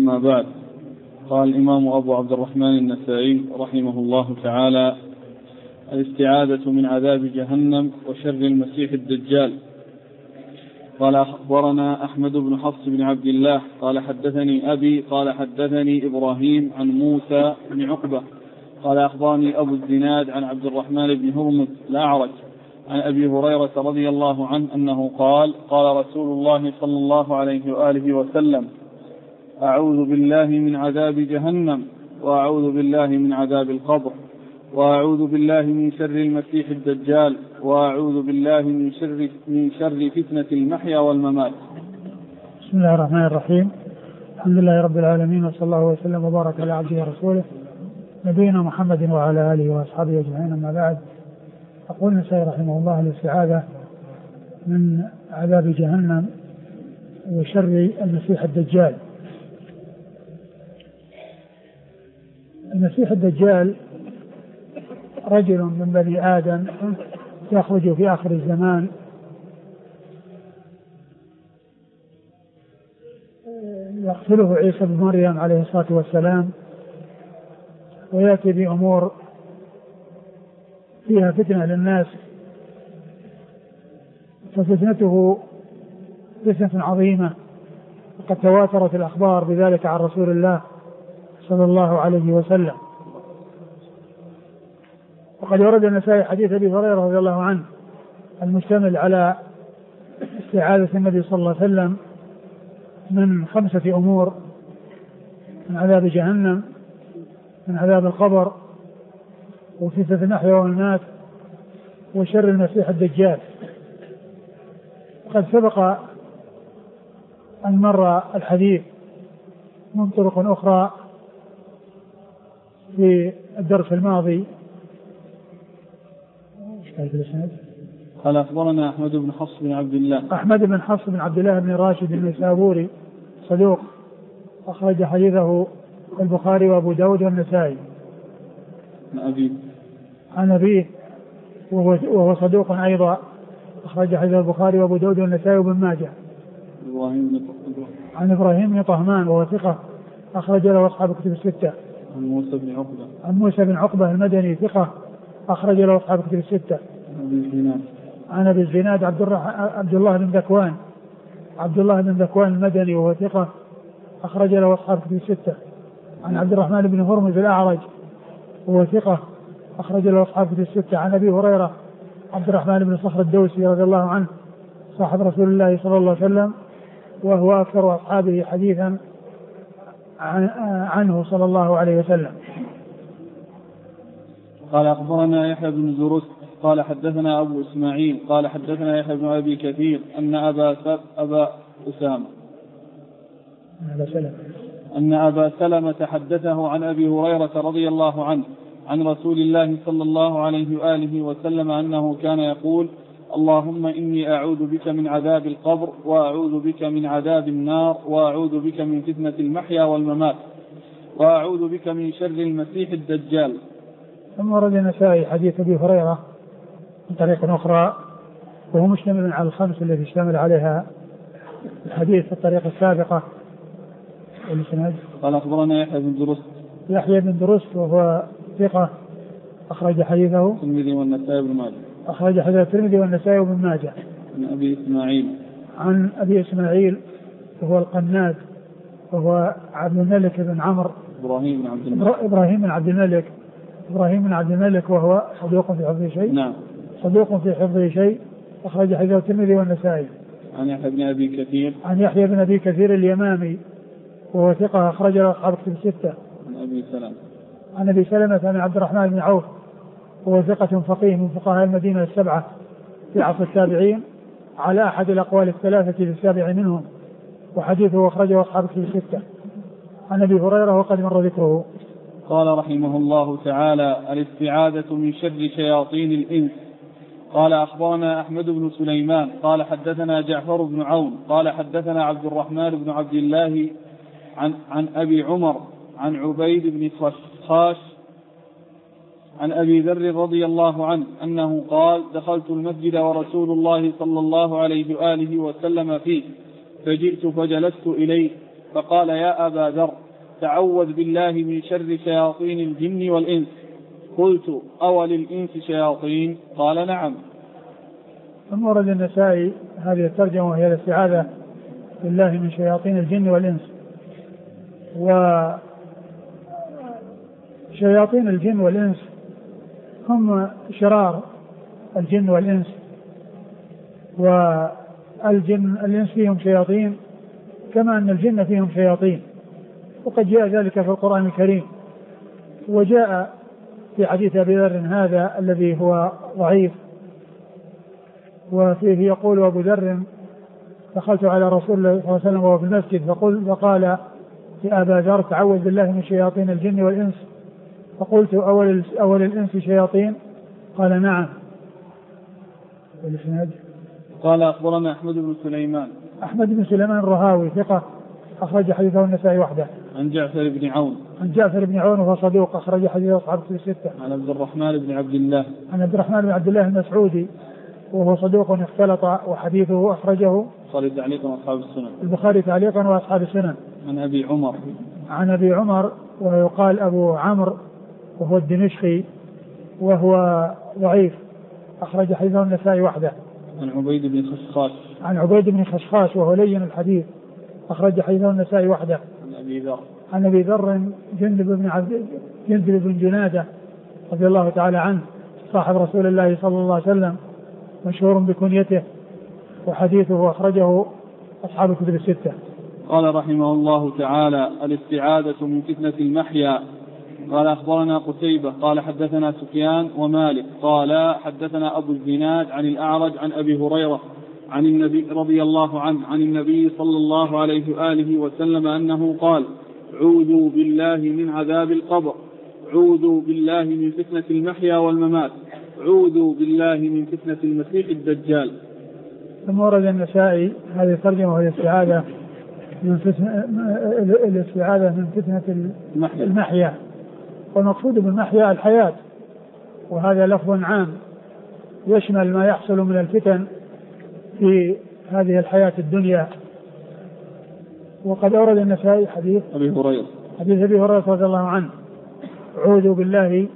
أما بعد. قال الإمام أبو عبد الرحمن النسائي رحمه الله تعالى: الاستعاذة من عذاب جهنم وشر المسيح الدجال. قال أخبرنا أحمد بن حفص بن عبد الله قال حدثني أبي قال حدثني إبراهيم عن موسى بن عقبة قال أخبرني أبو الزناد عن عبد الرحمن بن هرمز الأعرج عن أبي هريرة رضي الله عنه أنه قال: قال رسول الله صلى الله عليه وآله وسلم: أعوذ بالله من عذاب جهنم، وأعوذ بالله من عذاب القبر، وأعوذ بالله من شر المسيح الدجال، وأعوذ بالله من شر فتنة المحيا والممات. بسم الله الرحمن الرحيم. الحمد لله رب العالمين، وصلى الله وسلم وبارك على عبده ورسوله نبينا محمد وعلى آله وأصحابه أجمعين. أما بعد، يقول النسائي رحمه الله: الاستعاذة من عذاب جهنم وشر المسيح الدجال. المسيح الدجال رجل من بني آدم يخرج في آخر الزمان، يقتله عيسى بن مريم عليه الصلاة والسلام، ويأتي بأمور فيها فتنة للناس، ففتنته فتنة عظيمة، وقد تواترت الأخبار بذلك عن رسول الله صلى الله عليه وسلم. وقد ورد النسائي حديث أبي هريرة رضي الله عنه المشتمل على استعاذة النبي صلى الله عليه وسلم من 5 أمور: من عذاب جهنم، من عذاب القبر، وفتنة المحيا والممات، وشر المسيح الدجال. قد سبق أن مر الحديث من طرق أخرى في الدرس الماضي. قال أخبرنا أحمد بن حفص بن عبد الله. أحمد بن حفص بن عبد الله بن راشد النسابوري صدوق، أخرج حديثه البخاري وأبو داود والنسائي. عن أبيه وهو صدوق أيضا، أخرج حديث البخاري وأبو داود والنسائي وابن ماجه. عن إبراهيم بن طهمان وهو ثقة، أخرج له أصحاب الكتب الستة. عن موسى بن عقبة المدني ثقة، أخرج له أصحاب الكتب الستة. عن أبي الزناد عبد الله بن ذكوان المدني وهو ثقة، أخرج له أصحاب الكتب الستة. عن عبد الرحمن بن هرمز الأعرج وهو ثقة، أخرج له أصحاب الكتب الستة. عن أبي هريرة عبد الرحمن بن صخر الدوسي رضي الله عنه صاحب رسول الله صلى الله عليه وسلم، وهو أكثر أصحابه حديثا عنه صلى الله عليه وسلم. قال أخبرنا يحيى بن زرست قال حدثنا أبو إسماعيل قال حدثنا يحيى بن أبي كثير أن أبا سلمة حدثه عن أبي هريرة رضي الله عنه عن رسول الله صلى الله عليه وآله وسلم أنه كان يقول: اللهم إني أعوذ بك من عذاب القبر، وأعوذ بك من عذاب النار، وأعوذ بك من فتنة المحيا والممات، وأعوذ بك من شر المسيح الدجال. ثم ورد النسائي حديث أبي هريرة من طريق أخرى، وهو مشتمل على الخمس التي اشتمل عليها الحديث في الطريقة السابقة. قال أخبرنا يحيى بن درست وهو ثقة، أخرج حديثه الترمذي والنسائي وابن ماجه. أخرج حديث الترمذي والنسائي وابن ماجه. عن أبي إسماعيل وهو القناد وهو عبد الملك بن عمرو إبراهيم بن عبد الملك وهو صدوق في حفظه شيء. نعم، صدوق في حفظه شيء، أخرج حديث الترمذي والنسائي. عن يحيى بن أبي كثير اليمامي وهو ثقة، أخرج له أصحاب الكتب الستة. عن أبي سلمة عن عبد الرحمن بن عوف وهو ثقة فقيه من فقهاء المدينة السبعة في عصر التابعين، على أحد الأقوال الثلاثة للسابع منهم، وحديثه أخرجه أصحاب الكتب الستة. عن أبي هريرة وقد مر ذكره. قال رحمه الله تعالى: الاستعاذة من شر شياطين الإنس. قال أخبرنا أحمد بن سليمان قال حدثنا جعفر بن عون قال حدثنا عبد الرحمن بن عبد الله عن أبي عمر عن عبيد بن خشخاش عن أبي ذر رضي الله عنه أنه قال: دخلت المسجد ورسول الله صلى الله عليه وآله وسلم فيه، فجئت فجلست إليه، فقال يا أبا ذر تعوذ بالله من شر شياطين الجن والإنس. قلت أول الإنس شياطين؟ قال نعم. ثم ورد النسائي هذه الترجمة وهي الاستعاذة بالله من شياطين الجن والإنس. وشياطين الجن والإنس هم شرار الجن والإنس، والإنس فيهم شياطين كما أن الجن فيهم شياطين، وقد جاء ذلك في القرآن الكريم. وجاء في حديث أبي ذر هذا الذي هو ضعيف، وفيه يقول أبو ذر دخلت على رسول الله صلى الله عليه وسلم وهو في المسجد فقال يا أبا ذر تعوذ بالله من شياطين الجن والإنس. فقلت أول الإنس شياطين؟ قال نعم. قال أخبرنا أحمد بن سليمان. أحمد بن سليمان الرهاوي ثقة أخرج حديثه النسائي وحده. عن جعفر بن عون. عن جعفر بن عون وهو صدوق أخرج حديثه أصحاب الكتب الستة. عن عبد الرحمن بن عبد الله. عن عبد الرحمن بن عبد الله المسعودي وهو صدوق اختلط وحديثه أخرجه البخاري تعليقا وأصحاب السنن. البخاري تعليقا وأصحاب السنن. عن أبي عمر. عن أبي عمر ويقال أبو عمرو وهو الدمشقي وهو ضعيف أخرج حديثه النسائي وحده. عن عبيد بن خشخاش. عن عبيد بن خشخاش وهو لين الحديث أخرج حديثه النسائي وحده. عن أبي ذر. عن أبي ذر جندب بن جنادة رضي الله تعالى عنه صاحب رسول الله صلى الله عليه وسلم مشهور بكنيته، وحديثه أخرجه أصحاب الكتب الستة. قال رحمه الله تعالى الاستعاذة من فتنة المحيا. قال أخبرنا قتيبة قال حدثنا سفيان ومالك قال حدثنا أبو الزناد عن الأعرج عن أبي هريرة عن النبي رضي الله عنه عن النبي صلى الله عليه وآله وسلم أنه قال عوذوا بالله من عذاب القبر، عوذوا بالله من فتنة المحيا والممات، عوذوا بالله من فتنة المسيح الدجال. ثم ورد النسائي هذه الترجمة وهي الاستعاذة من فتنة المحيا. والمقصود بالمحيا الحياة، وهذا لفظ عام يشمل ما يحصل من الفتن في هذه الحياة الدنيا. وقد أورد النسائي حديث أبي هريرة رضي الله عنه عوذوا بالله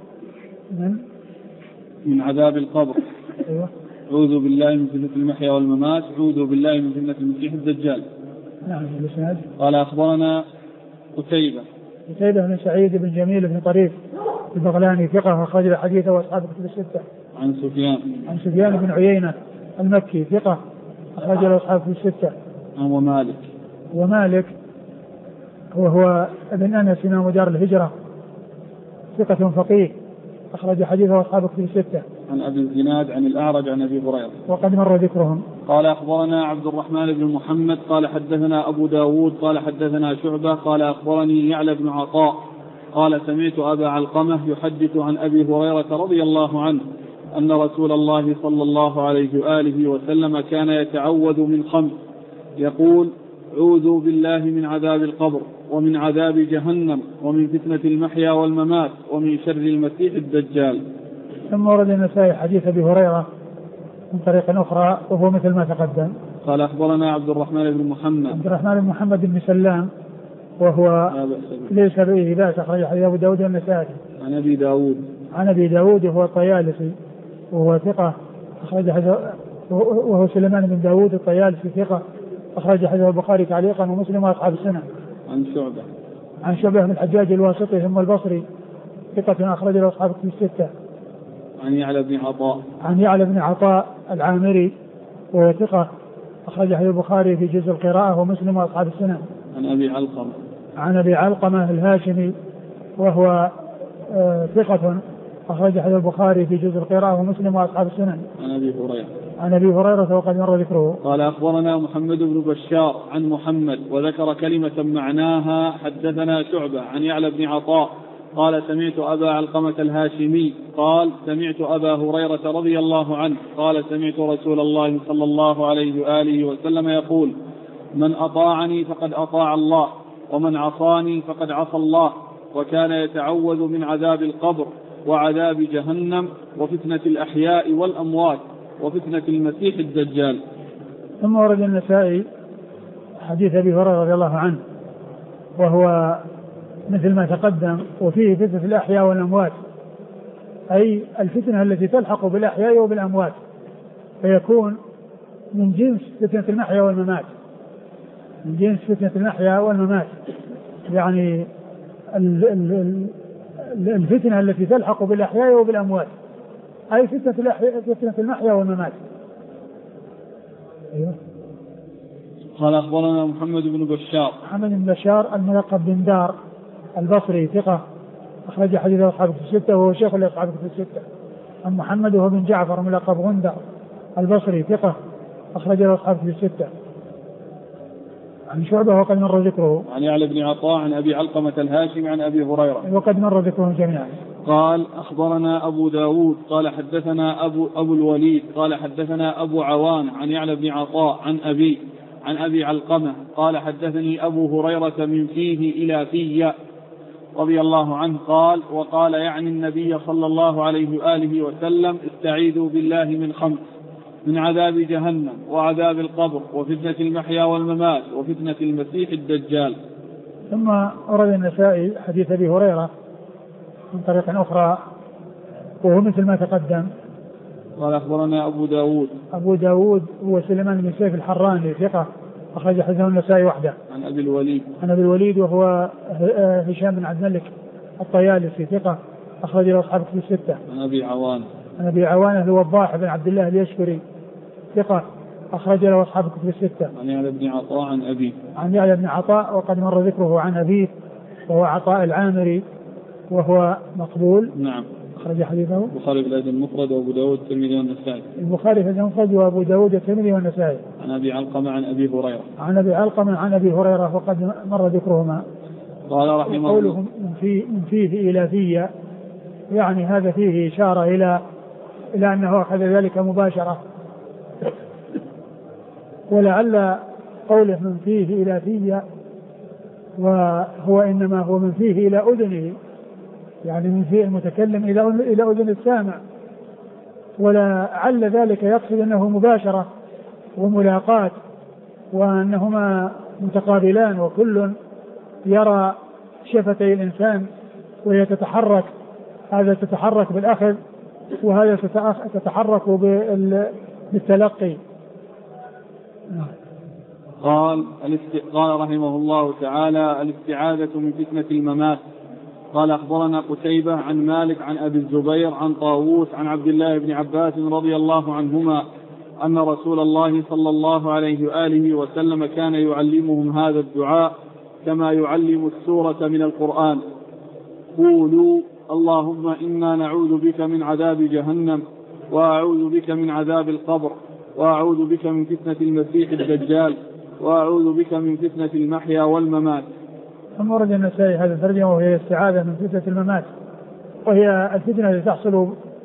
من عذاب القبر. أيوة. عوذوا بالله من فتنة المحيا والممات، عوذوا بالله من فتنة المسيح الدجال. نعم. قال أخبرنا قتيبة بن سعيد بن جميل بن طريف البغلاني ثقة أخرج حديثه وأصحاب الكتب الستة. عن سفيان بن عيينة المكي ثقة أخرج له أصحاب الكتب الستة. ومالك وهو ابن أنس إمام دار الهجرة ثقة فقيه أخرج حديثه أصحاب الكتب الستة. عن أبي الزناد عن الأعرج عن أبي هريرة وقد مر ذكرهم. قال أخبرنا عبد الرحمن بن محمد قال حدثنا أبو داود قال حدثنا شعبة قال أخبرني يعلى بن عطاء قال سمعت أبا علقمة يحدث عن أبي هريرة رضي الله عنه أن رسول الله صلى الله عليه وآله وسلم كان يتعوذ من 5 يقول عوذوا بالله من عذاب القبر ومن عذاب جهنم ومن فتنة المحيا والممات ومن شر المسيح الدجال. ثم ورد النسائي حديث أبي هريرة من طريق أخرى وهو مثل ما تقدم. قال أخبرنا عبد الرحمن بن محمد بن سلام وهو ليس به بأس أخرج حديث أبو داود والنسائي. عن أبي داود وهو الطيالسي وهو ثقة أخرج حديث، وهو سليمان بن داود الطيالسي ثقة أخرج حديث البخاري تعليقا ومسلم وأصحاب السنة. عن شعبة بن الحجاج الواسطي ثم البصري ثقة أخرج له أصحاب الكتب الستة. عن يعلى بن عطاء العامري وهو ثقة أخرج حديث البخاري في جزء القراءة ومسلم وأصحاب السنة. عن أبي علقمة الهاشمي وهو ثقة أخرج حديث البخاري في جزء القراءة ومسلم وأصحاب السنن. عن أبي هريرة وقد مر ذكره. قال أخبرنا محمد بن بشار عن محمد وذكر كلمة معناها حدثنا شعبة عن يعلى بن عطاء قال سمعت أبا علقمة الهاشمي قال سمعت أبا هريرة رضي الله عنه قال سمعت رسول الله صلى الله عليه وآله وسلم يقول من أطاعني فقد أطاع الله ومن عصاني فقد عصى الله، وكان يتعوذ من عذاب القبر وعذاب جهنم وفتنة الأحياء والأموات وفتنة المسيح الدجال. ثم ورد النسائي حديث أبي هريرة رضي الله عنه وهو مثل ما تقدم. وفيه فتنة الأحياء والأموات، أي الفتنة التي تلحق بالأحياء وبالأموات، فيكون من جنس فتنة المحيا والممات، من جنس فتنة المحيا والممات، يعني الفتنة التي تلحق بالأحياء وبالأموات، أي فتنة المحيا والممات. أيوه. قال أخبرنا محمد بن بشار. محمد بن بشار الملقب بن دار البصري ثقة أخرج حديثه أصحاب الكتب الستة وهو شيخ لأصحاب الكتب الستة. عن محمد وهو بن جعفر الملقب غندر البصري ثقة أخرج له أصحاب الكتب الستة. عن شعبة وقد مر ذكره. عن يعلى بن عطاء عن أبي علقمة الهاشمي عن أبي هريرة وقد مر ذكره جميعا. قال أخبرنا أبو داود قال حدثنا أبو الوليد قال حدثنا أبو عوان عن يعلى بن عطاء عن أبي علقمة قال حدثني أبو هريرة من فيه إلى في رضي الله عنه قال وقال يعني النبي صلى الله عليه وآله وسلم استعيذوا بالله من 5: من عذاب جهنم وعذاب القبر وفتنة المحيا والممات وفتنة المسيح الدجال. ثم أورد النسائي حديث أبي هريرة من طريق أخرى وهو مثل ما تقدم. قال أخبرنا أبو داود هو سليمان بن سيف الحراني ثقة أخرج حديثه النسائي وحده. عن أبي الوليد وهو هشام بن عبد الملك الطيالسي ثقة أخرج له أصحاب الكتب الستة. عن أبي عوان الوضاح بن عبد الله اليشكري ثقة أخرج له أصحاب الكتب الستة. عن يعلى بن عطاء عن يعلى بن عطاء وقد مر ذكره عن أبيه وهو عطاء العامري وهو مقبول. نعم. أخرج حديثه البخاري في الأدب المفرد وأبو داود والترمذي والنسائي. البخاري في الأدب المفرد وأبو داود والترمذي والنسائي. عن أبي علقمة عن أبي هريرة. عن أبي هريرة وقد مر ذكرهما. قال رحمه الله قوله من فيه إلى في، يعني هذا فيه إشارة إلى أنه أخذ ذلك مباشرة، ولعل قوله من فيه إلى في وهو إنما هو من فيه إلى أذنه، يعني من فيه المتكلم إلى أذن السامع، ولعل ذلك يقصد أنه مباشرة وملاقات وأنهما متقابلان وكل يرى شفتي الإنسان وهي تتحرك، هذا تتحرك بالأخذ وهذا تتحرك بالتلقي. قال رحمه الله تعالى الاستعاذة من فتنة الممات. قال أخبرنا قتيبة عن مالك عن أبي الزبير عن طاووس عن عبد الله بن عباس رضي الله عنهما أن رسول الله صلى الله عليه وآله وسلم كان يعلمهم هذا الدعاء كما يعلم السورة من القرآن: قولوا اللهم إنا نعوذ بك من عذاب جهنم وأعوذ بك من عذاب القبر وأعوذ بك من فتنة المسيح الدجال وأعوذ بك من فتنة المحيا والممات. ثم ورد النسائي هذا الترجمة وهي الاستعاذة من فتنة الممات، وهي الفتنة التي تحصل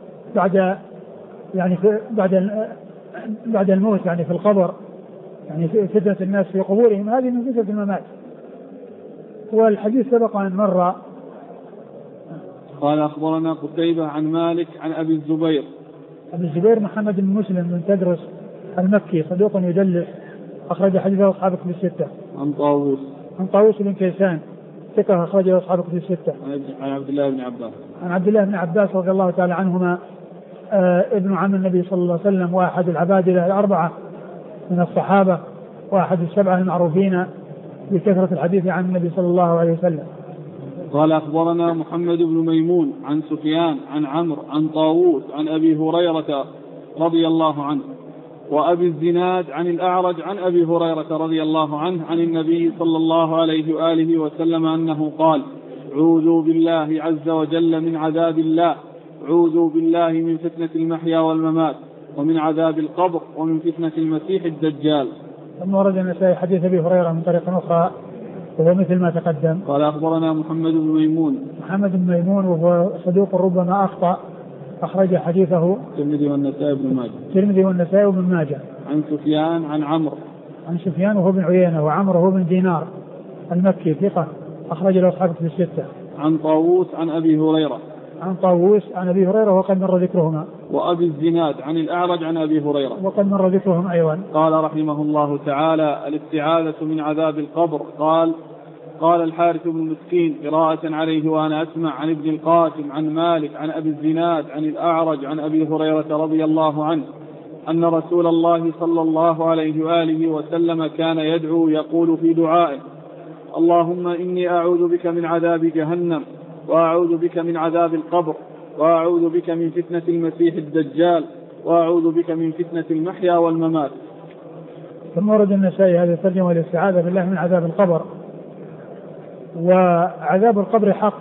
بعد الموت، يعني في القبر، يعني فتنة الناس في قبورهم، هذه من فتنة الممات. والحديث سبق أن مر. قال أخبرنا قتيبة عن مالك عن أبي الزبير محمد بن مسلم بن تدرس المكي صدوق يدلس أخرج حديثه أصحاب الكتب الستة. عن طاووس بن كيسان ثقة أخرجه أصحاب الكتب الستة. عن عبد الله بن عباس رضي الله تعالى عنهما ابن عم النبي صلى الله عليه وسلم وأحد العبادلة الأربعة من الصحابة وأحد السبعة المعروفين بكثرة الحديث عن النبي صلى الله عليه وسلم. قال أخبرنا محمد بن ميمون عن سفيان عن عمرو عن طاووس عن أبي هريرة رضي الله عنه وأبي الزناد عن الأعرج عن أبي هريرة رضي الله عنه عن النبي صلى الله عليه وآله وسلم أنه قال: عوذوا بالله عز وجل من عذاب الله، عوذوا بالله من فتنة المحيا والممات ومن عذاب القبر ومن فتنة المسيح الدجال. ثم ورد النسائي حديث أبي هريرة من طريق أخرى وهو مثل ما تقدم. قال أخبرنا محمد بن ميمون وهو صدوق ربما أخطأ أخرج حديثه الترمذي والنسائي وابن ماجه. عن سفيان عن عمرو عن سفيان وهو بن عيينة وعمرو هو بن دينار المكي ثقة أخرج له أصحاب الكتب الستة. عن طاووس عن أبي هريرة وقد مر ذكرهما. وأبي الزناد عن الأعرج عن أبي هريرة وقد مر ذكرهم أيضا. قال رحمه الله تعالى الاستعاذة من عذاب القبر. قال: قال الحارث بن مسكين قراءة عليه وأنا أسمع عن ابن القاسم عن مالك عن أبي الزناد عن الأعرج عن أبي هريرة رضي الله عنه أن رسول الله صلى الله عليه وآله وسلم كان يدعو يقول في دعائه: اللهم إني أعوذ بك من عذاب جهنم، وأعوذ بك من عذاب القبر، وأعوذ بك من فتنة المسيح الدجال، وأعوذ بك من فتنة المحيا والممات. ثم ورد النسائي هذه الترجمة والاستعاذة بالله من عذاب القبر. وعذاب القبر حق،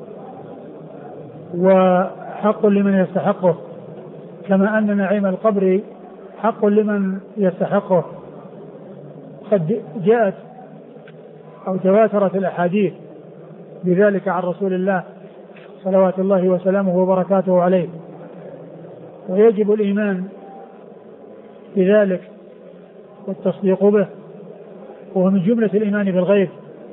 وحق لمن يستحقه، كما أن نعيم القبر حق لمن يستحقه. قد جاءت أو تواترت الأحاديث بذلك عن رسول الله صلوات الله وسلامه وبركاته عليه، ويجب الإيمان بذلك والتصديق به، وهو من جملة الإيمان بالغيب،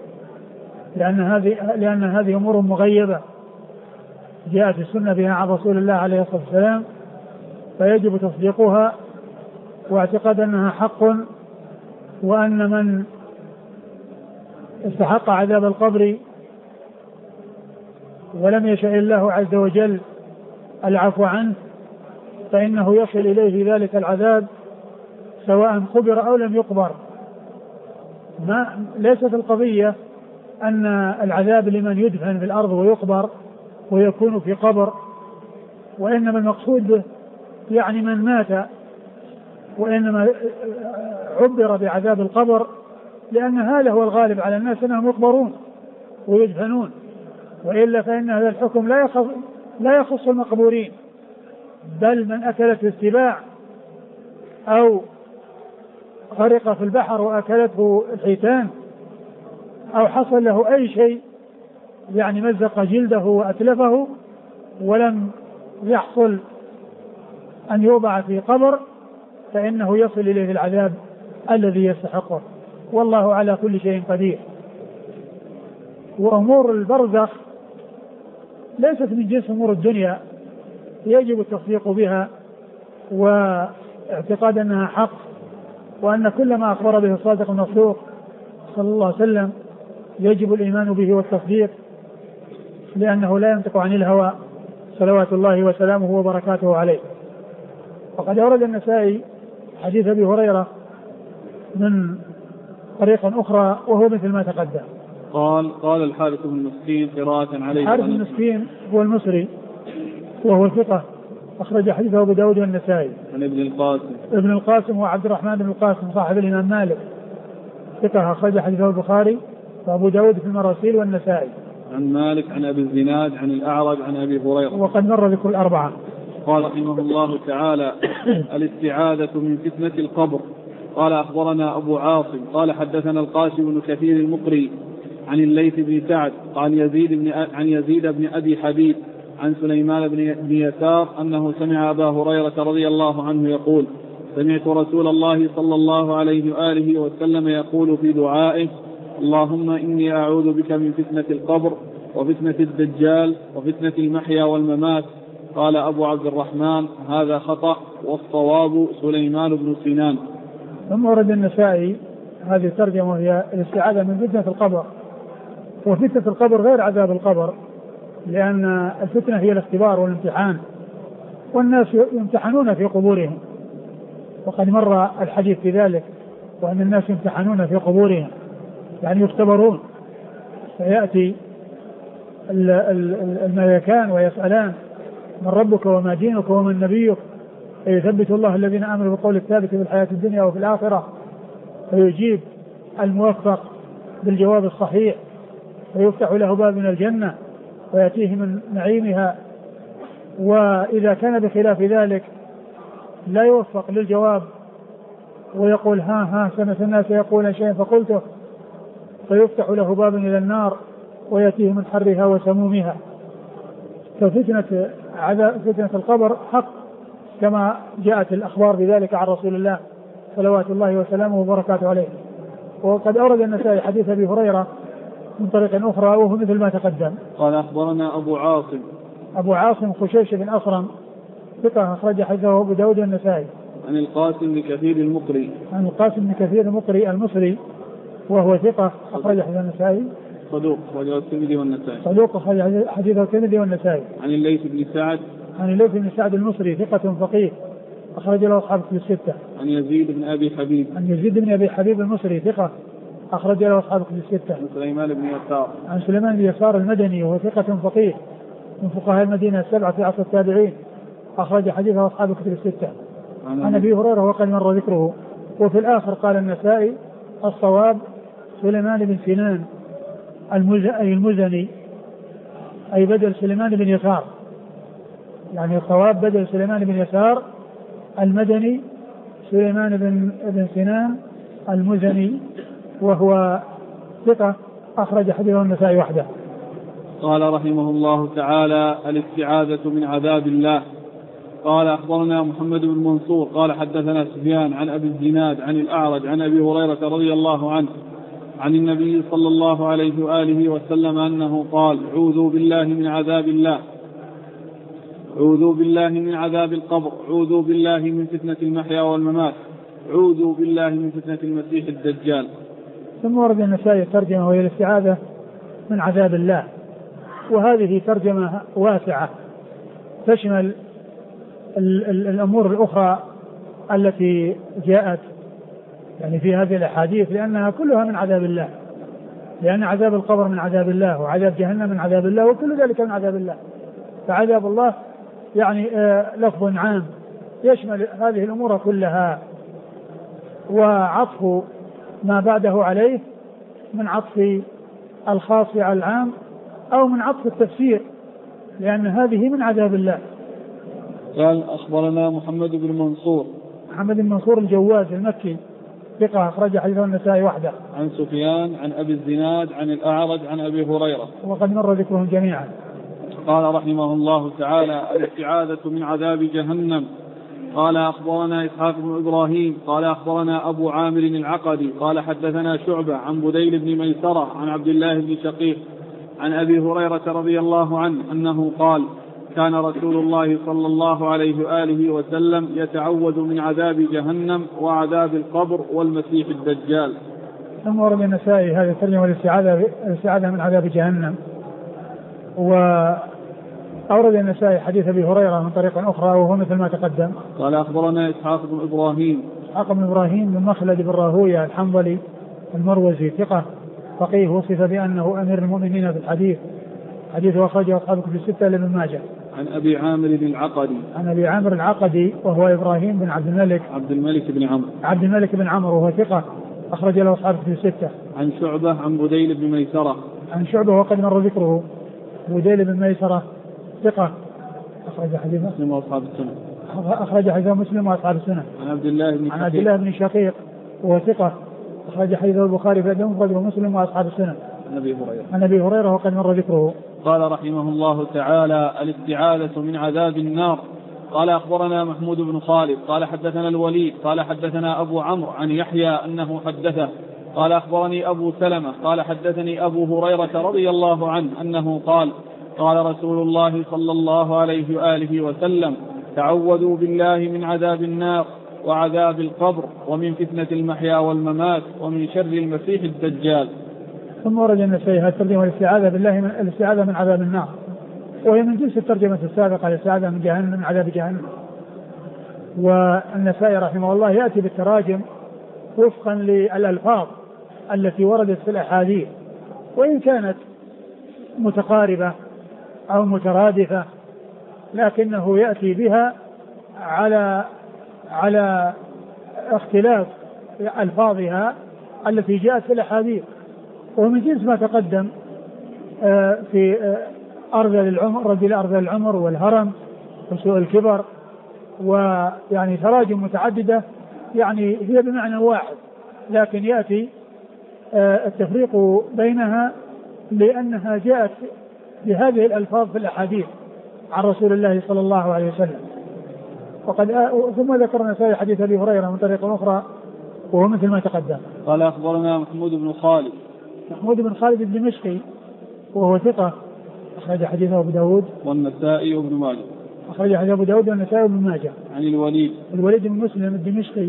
لأن هذه أمور مغيبة جاءت السنة بها عن رسول الله عليه الصلاة والسلام، فيجب تصديقها واعتقاد أنها حق، وأن من استحق عذاب القبر ولم يشاء الله عز وجل العفو عنه فإنه يصل إليه ذلك العذاب سواء قبر أو لم يقبر. ليست القضية أن العذاب لمن يدفن في الأرض ويقبر ويكون في قبر، وإنما المقصود به يعني من مات، وإنما عبر بعذاب القبر لأن هذا هو الغالب على الناس أنهم يقبرون ويدفنون، وإلا فإن هذا الحكم لا يخص المقبورين، بل من أكلته السباع أو غرق في البحر وأكلته الحيتان أو حصل له أي شيء يعني مزق جلده وأتلفه ولم يحصل أن يوضع في قبر فإنه يصل إليه العذاب الذي يستحقه، والله على كل شيء قدير. وأمور البرزخ ليست من جنس أمور الدنيا، يجب التصديق بها واعتقاد أنها حق، وأن كل ما أخبر به الصادق المصدوق صلى الله عليه وسلم يجب الإيمان به والتصديق، لأنه لا ينطق عن الهوى صلوات الله وسلامه وبركاته عليه. وقد أورد النسائي حديث أبي هريرة من طريق أخرى وهو مثل ما تقدم. قال الحارث بن مسكين قراءة عليه. الحارث بن مسكين هو المصري وهو ثقة، أخرج حديثه أبو داود والنسائي. عن ابن القاسم وعبد الرحمن بن القاسم صاحب الإمام مالك، ثقة، أخرج حديثه البخاري وأبو داود في المراسيل والنسائي. عن مالك عن أبي الزناد عن الأعرج عن أبي هريرة، وقد مر ذكر الأربعة. قال رحمه الله تعالى: الاستعاذة من فتنة القبر. قال أخبرنا أبو عاصم قال حدثنا القاسم بن كثير المقري عن الليث بن سعد عن يزيد بن أبي حبيب عن سليمان بن يسار أنه سمع أبا هريرة رضي الله عنه يقول: سمعت رسول الله صلى الله عليه وآله وسلم يقول في دعائه: اللهم إني أعوذ بك من فتنة القبر وفتنة الدجال وفتنة المحيا والممات. قال أبو عبد الرحمن: هذا خطأ، والصواب سليمان بن سنان. ثم ورد النسائي هذه الترجمة وهي الاستعاذة من فتنة القبر. وفتنة القبر غير عذاب القبر، لأن الفتنة هي الاختبار والامتحان، والناس يمتحنون في قبورهم، وقد مر الحديث في ذلك، وأن الناس يمتحنون في قبورهم يعني يختبرون، فيأتي الملكان ويسألان: من ربك وما دينك ومن نبيك؟ فيثبت الله الذين آمنوا بالقول الثابت في الحياة الدنيا وفي الآخرة، فيجيب الموفق بالجواب الصحيح فيفتح له باب من الجنة ويأتيه من نعيمها. وإذا كان بخلاف ذلك لا يوفق للجواب ويقول ها سمعت الناس يقول شيئا فقلته، فيفتح له باب إلى النار ويأتيه من حرها وسمومها. ففتنة القبر حق كما جاءت الأخبار بذلك عن رسول الله صلوات الله وسلامه وبركاته عليه. وقد أورد النسائي حديث أبي هريرة من طريق أخرى وهو مثل ما تقدم. قال أخبرنا أبو عاصم خشيش بن أصرم، ثقة، أخرج حديثه أبو داود والنسائي. عن القاسم بن كثير المقري المصري وهو ثقة، أخرج حديث النسائي. صدوق أخرجه الترمذي والنسائي. صدوق أخرج حديثه الترمذي والنسائي. عن الليث بن سعد. عن الليث بن سعد المصري ثقة فقيه أخرج له أصحاب الكتب الستة. عن يزيد بن أبي حبيب. عن يزيد بن أبي حبيب المصري ثقة أخرج له أصحاب الكتب الستة. عن سليمان بن يسار. عن سليمان بن يسار المدني وهو ثقة فقيه من فقهاء المدينة السبعة في عصر التابعين أخرج حديثه أصحاب الكتب الستة. عن أبي هريرة وقد مر ذكره. وفي الآخر قال النسائي الصواب سليمان بن سنان المزني أي بدل سليمان بن يسار، يعني الصواب بدل سليمان بن يسار المدني سليمان بن سنان المزني وهو ثقة أخرج حديثه النسائي وحده. قال رحمه الله تعالى الاستعاذة من عذاب الله. قال أخبرنا محمد بن منصور قال حدثنا سفيان عن أبي الزناد عن الأعرج عن أبي هريرة رضي الله عنه عن النبي صلى الله عليه وآله وسلم أنه قال عوذوا بالله من عذاب الله، عوذوا بالله من عذاب القبر، عوذوا بالله من فتنة المحيا والممات، عوذوا بالله من فتنة المسيح الدجال. ثم ورد النسائي ترجمة وهي الاستعاذة من عذاب الله، وهذه ترجمة واسعة تشمل الأمور الأخرى التي جاءت يعني في هذه الأحاديث، لأنها كلها من عذاب الله، لأن عذاب القبر من عذاب الله وعذاب جهنم من عذاب الله وكل ذلك من عذاب الله. فعذاب الله يعني لفظ عام يشمل هذه الأمور كلها، وعطف ما بعده عليه من عطف الخاص على العام أو من عطف التفسير، لأن هذه من عذاب الله. قال أخبرنا محمد بن منصور. محمد بن منصور الجواز المكي ثقة أخرج حديثه النسائي وحده. عن سفيان عن أبي الزناد عن الأعرج عن أبي هريرة وقد مر ذكرهم جميعا. قال رحمه الله تعالى الاستعاذة من عذاب جهنم. قال أخبرنا إسحاق بن إبراهيم قال أخبرنا أبو عامر العقدي قال حدثنا شعبة عن بديل بن ميسرة عن عبد الله بن شقيق عن أبي هريرة رضي الله عنه أنه قال كان رسول الله صلى الله عليه وآله وسلم يتعوذ من عذاب جهنم وعذاب القبر والمسيح الدجال. ثم ورد النسائي هذا الترجمة الاستعاذة من عذاب جهنم. وأورد النسائي حديث أبي هريرة من طريق أخرى وهو مثل ما تقدم. قال أخبرنا إسحاق بن إبراهيم. إسحاق بن إبراهيم بن مخلد بن راهويه الحنظلي المروزي ثقة فقيه وصف بأنه أمير المؤمنين في الحديث، حديثه أخرجه أصحاب الكتب الستة إلا ابن ماجه. عن أبي عامر العقدي. عن أبي عامر العقدي وهو إبراهيم بن عبد الملك بن عمرو وهو ثقة أخرج له أصحاب الكتب الستة. عن شعبة عن بديل بن ميسرة. عن شعبة وقد مر ذكره. بديل بن ميسرة ثقة أخرج حديثه مسلم وأصحاب السنة. أخرج حديثه مسلم وأصحاب السنة. عن عبد الله بن شقيق وهو ثقة أخرج حديثه البخاري في الأدب المفرد ومسلم وأصحاب السنة. عن أبي هريرة وقد مر ذكره. قال رحمه الله تعالى الاستعاذة من عذاب النار. قال أخبرنا محمود بن خالد قال حدثنا الوليد قال حدثنا أبو عمرو عن يحيى أنه حدثه قال أخبرني أبو سلمة قال حدثني أبو هريرة رضي الله عنه أنه قال قال رسول الله صلى الله عليه وآله وسلم تعوذوا بالله من عذاب النار وعذاب القبر ومن فتنة المحيا والممات ومن شر المسيح الدجال. ثم ورد النسائي هذه الترجمة الاستعاذة من عذاب النار، وهي من جنس الترجمة السابقة الاستعاذة من جهنم من عذاب جهنم. والنسائي رحمه الله يأتي بالتراجم وفقا للألفاظ التي وردت في الأحاديث، وإن كانت متقاربة أو مترادفة لكنه يأتي بها على اختلاف ألفاظها التي جاءت في الأحاديث، ومن جنس ما تقدم في أرذل العمر رجل أرذل العمر والهرم وسوء الكبر، ويعني تراجم متعددة يعني هي بمعنى واحد، لكن يأتي التفريق بينها لأنها جاءت بهذه الألفاظ في الأحاديث عن رسول الله صلى الله عليه وسلم. ثم ذكرنا سائر حديث أبي هريرة من طريق أخرى وهو مثل ما تقدم. قال أخبرنا محمود بن خالد الدمشقي وهو ثقة أخرج حديثه أبو داود والنسائي وابن ماجه. أخرج حديث أبو داود والنسائي وابن ماجه. عن الوليد بن مسلم الدمشقي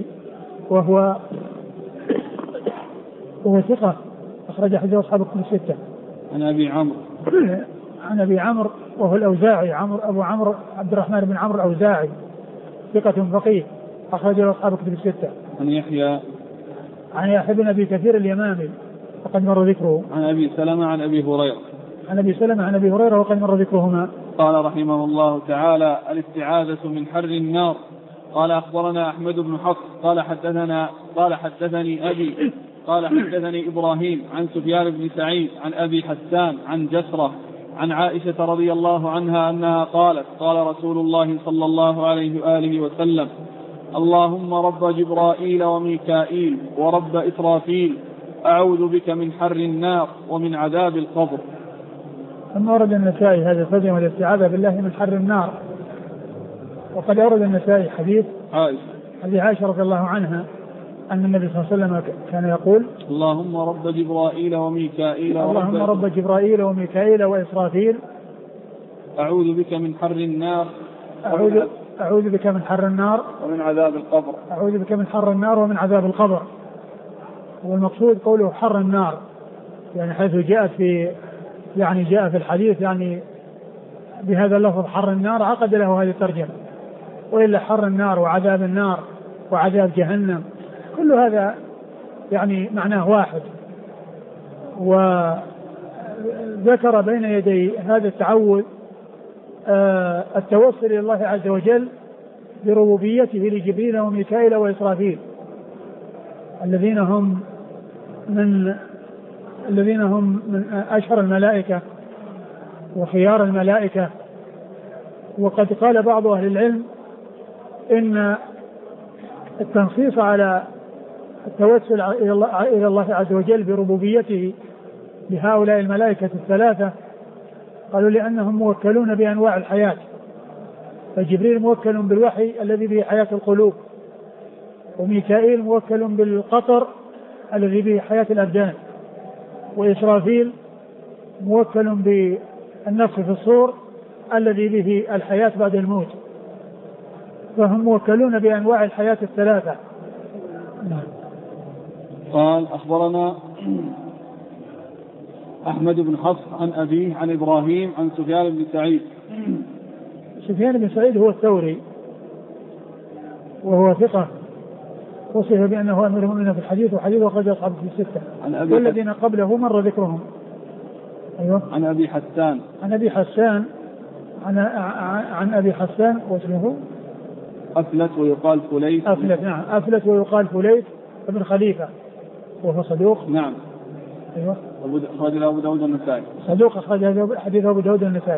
وهو ثقة أخرج حديثه أصحاب الكتب الستة. عن أبي عمرو وهو الأوزاعي، أبو عمرو عبد الرحمن بن عمرو الأوزاعي ثقة فقيه أخرج له أصحاب الكتب الستة. عن يحيى بن أبي كثير اليمامي وقد مر ذكره. عن أبي سلمة عن أبي هريرة وقد مر ذكرهما. قال رحمه الله تعالى: الاستعاذة من حر النار. قال أخبرنا أحمد بن حفص قال حدثني أبي قال حدثني إبراهيم عن سفيان بن سعيد عن أبي حسان عن جسرة عن عائشة رضي الله عنها أنها قالت: قال رسول الله صلى الله عليه وآله وسلم: اللهم رب جبرائيل وميكائيل ورب إسرافيل أعوذ بك من حر النار ومن عذاب القبر. ثم أورد النسائي هذا الترجمة والاستعاذة بالله من حر النار. وقد أورد النسائي حديث عائشة رضي الله عنها أن النبي صلى الله عليه وسلم كان يقول: اللهم رب جبرائيل وميكائيل وإسرافيل أعوذ بك من حر النار أعوذ بك من حر النار ومن عذاب القبر. أعوذ بك من حر النار ومن عذاب القبر. والمقصود قوله حر النار يعني حيث جاء في الحديث يعني بهذا اللفظ حر النار عقد له هذه الترجمة، وإلا حر النار وعذاب النار وعذاب جهنم كل هذا يعني معناه واحد. وذكر بين يدي هذا التعوذ التوسل إلى الله عز وجل بربوبيته لجبريل وميكائيل وإسرافيل الذين هم من أشهر الملائكة وخيار الملائكة. وقد قال بعض أهل العلم إن التنصيص على التوسل إلى الله عز وجل بربوبيته لهؤلاء الملائكة الثلاثة قالوا لأنهم موكلون بأنواع الحياة، فجبريل موكل بالوحي الذي به حياة القلوب، وميكائيل موكل بالقطر الذي به حياة الأبدان، وإسرافيل موكل بالنفخ في الصور الذي به الحياة بعد الموت، فهم موكلون بأنواع الحياة الثلاثة. قال أخبرنا أحمد بن حفص عن أبيه عن إبراهيم عن سفيان بن سعيد. سفيان بن سعيد هو الثوري وهو ثقة وصف بأنه أمير المؤمنين في الحديث، وحديثه أخرجه أصحاب في الستة والذين قبله مر ذكرهم. أيوة. عن أبي حسان عن أبي حسان واسمه أفلت ويقال فليت. نعم أفلت ويقال فليت ابن خليفة وهو صدوق. نعم. أيوة. أخرج أبو داود النسائي. صدوق أخرج حديث أبو داود النسائي.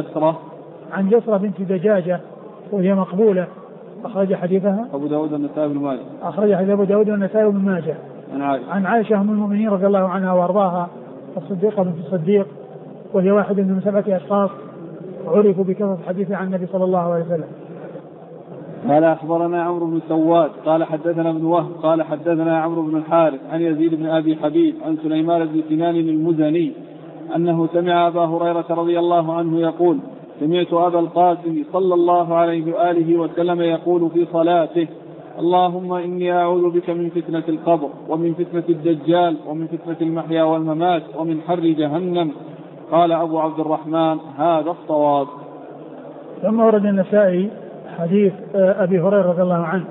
عن جسرة بنت دجاجة وهي مقبولة أخرج حديثها أبو داود النسائي بن ماجه. أخرج حديث أبو داود النسائي بن ماجه. عن عائشة أم المؤمنين رضي الله عنها وأرضاها الصديقة بنت الصديق، وهي واحدة من 7 أشخاص عرفوا بكثرة الحديث عن النبي صلى الله عليه وسلم. قال أخبرنا عمرو بن سواد قال حدثنا ابن وهب قال حدثنا عمرو بن الحارث عن يزيد بن أبي حبيب عن سليمان بن سنان المزني أنه سمع أبا هريرة رضي الله عنه يقول: سمعت أبا القاسم صلى الله عليه وآله وسلم يقول في صلاته: اللهم إني أعوذ بك من فتنة القبر ومن فتنة الدجال ومن فتنة المحيا والممات ومن حر جهنم. قال أبو عبد الرحمن: هذا الصواب. ثم ورد النسائي حديث أبي هريرة رضي الله عنه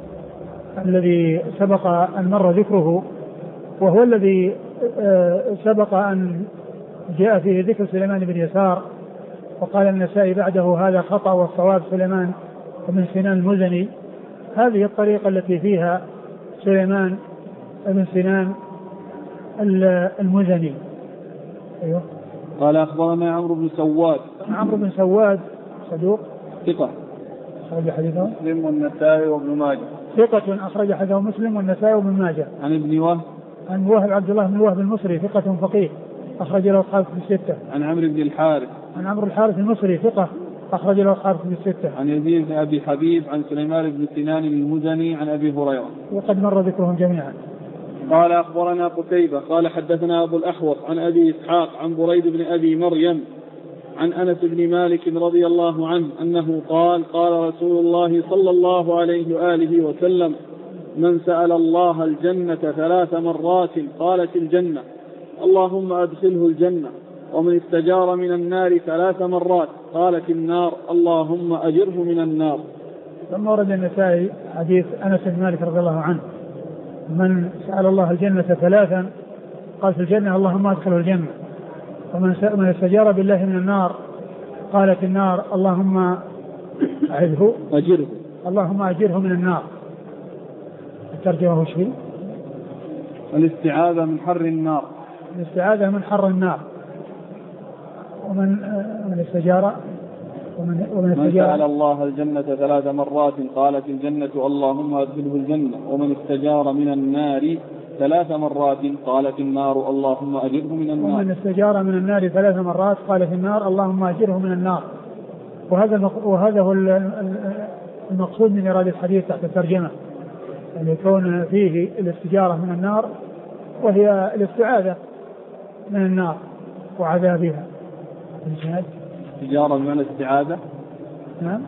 الذي سبق أن مر ذكره، وهو الذي سبق أن جاء فيه ذكر سليمان بن يسار، وقال النسائي بعده: هذا خطأ والصواب سليمان بن سنان المزني. هذه الطريقة التي فيها سليمان بن سنان المزني. أيوه. قال أخبرنا عمرو بن سواد صدوق ثقة أخرج حديثه مسلم والنسائي وابن ماجه. ثقة أخرج حديثه مسلم والنسائي وابن ماجه. عن ابن وهب عن وهب عبد الله بن وهب المصري ثقة فقيه أخرج له أصحاب في الستة. عن عمرو بن الحارث المصري ثقة أخرج له أصحاب في الستة. عن يزيد بن أبي حبيب عن سليمان بن سنان المزني عن أبي هريرة وقد مر ذكرهم جميعا. قال أخبرنا قتيبة قال حدثنا أبو الأحوص عن أبي إسحاق عن بريد بن أبي مريم عن أنس بن مالك رضي الله عنه أنه قال: قال رسول الله صلى الله عليه وآله وسلم: من سأل الله الجنة 3 مرات قالت الجنة اللهم أدخله الجنة، ومن استجار من النار 3 مرات قال في النار اللهم أجره من النار. ثم ورد النسائي حديث أنس بن مالك رضي الله عنه من سأل الله الجنة 3 قال في الجنة اللهم أدخله الجنة، ومن استجار بالله من النار قال في النار اللهم أجره اللهم أجره من النار. الترجمة وش فيه؟ الاستعاذة من حر النار. الاستعاذة من حر النار. ومن استجار من سأل الله الجنة 3 مرات قال في الجنة اللهم أدخله الجنة، ومن استجار من النار 3 مرات قال في النار اللهم أجره من النار. ومن استجار من النار 3 مرات قال في النار اللهم أجره من النار. وهذا هو المقصود من إرادة الحديث تحت الترجمة، أن يكون فيه الاستجارة من النار وهي الاستعاذة من النار وعذابها. استجارة بمعنى استعاذة؟ نعم،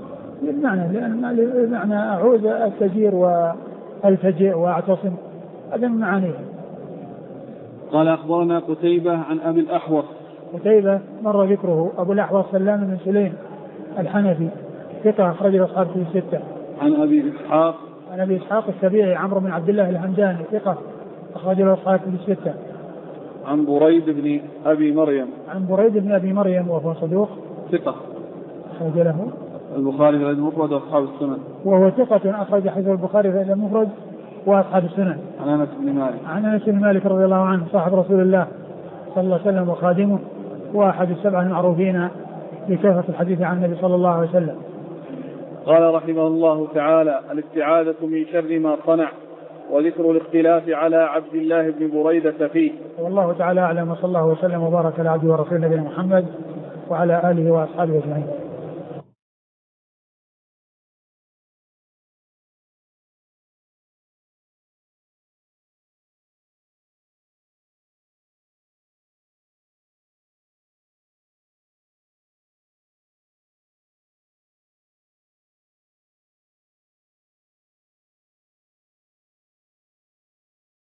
بمعنى أعوذ أستجير وألتجئ وأعتصم، هذا من معانيها. قال أخبرنا قتيبة عن أبي الأحوص. قتيبة مر ذكره. أبو الأحوص سلام بن سليم الحنفي ثقة أخرج له أصحاب في 6. عن أبي إسحاق السبيعي عمرو بن عبد الله الهمداني ثقة أخرج له أصحاب في 6. عن بريد بن أبي مريم وهو صدوق ثقة أخرج له البخاري في المفرد وأصحاب السنن. وهو ثقة أخرج حديث البخاري في المفرد وأصحاب السنن. عن أنس بن مالك رضي الله عنه صاحب رسول الله صلى الله عليه وسلم وخادمه وأحد ال7 المعروفين بكثرة الحديث عن النبي صلى الله عليه وسلم. قال رحمه الله تعالى: الاستعاذة من شر ما صنع، وذكر الاختلاف على عبد الله بن بريدة فيه. والله تعالى أعلم، وصلى الله وسلم وبارك على عبده ورسوله نبينا محمد وعلى آله وأصحابه أجمعين.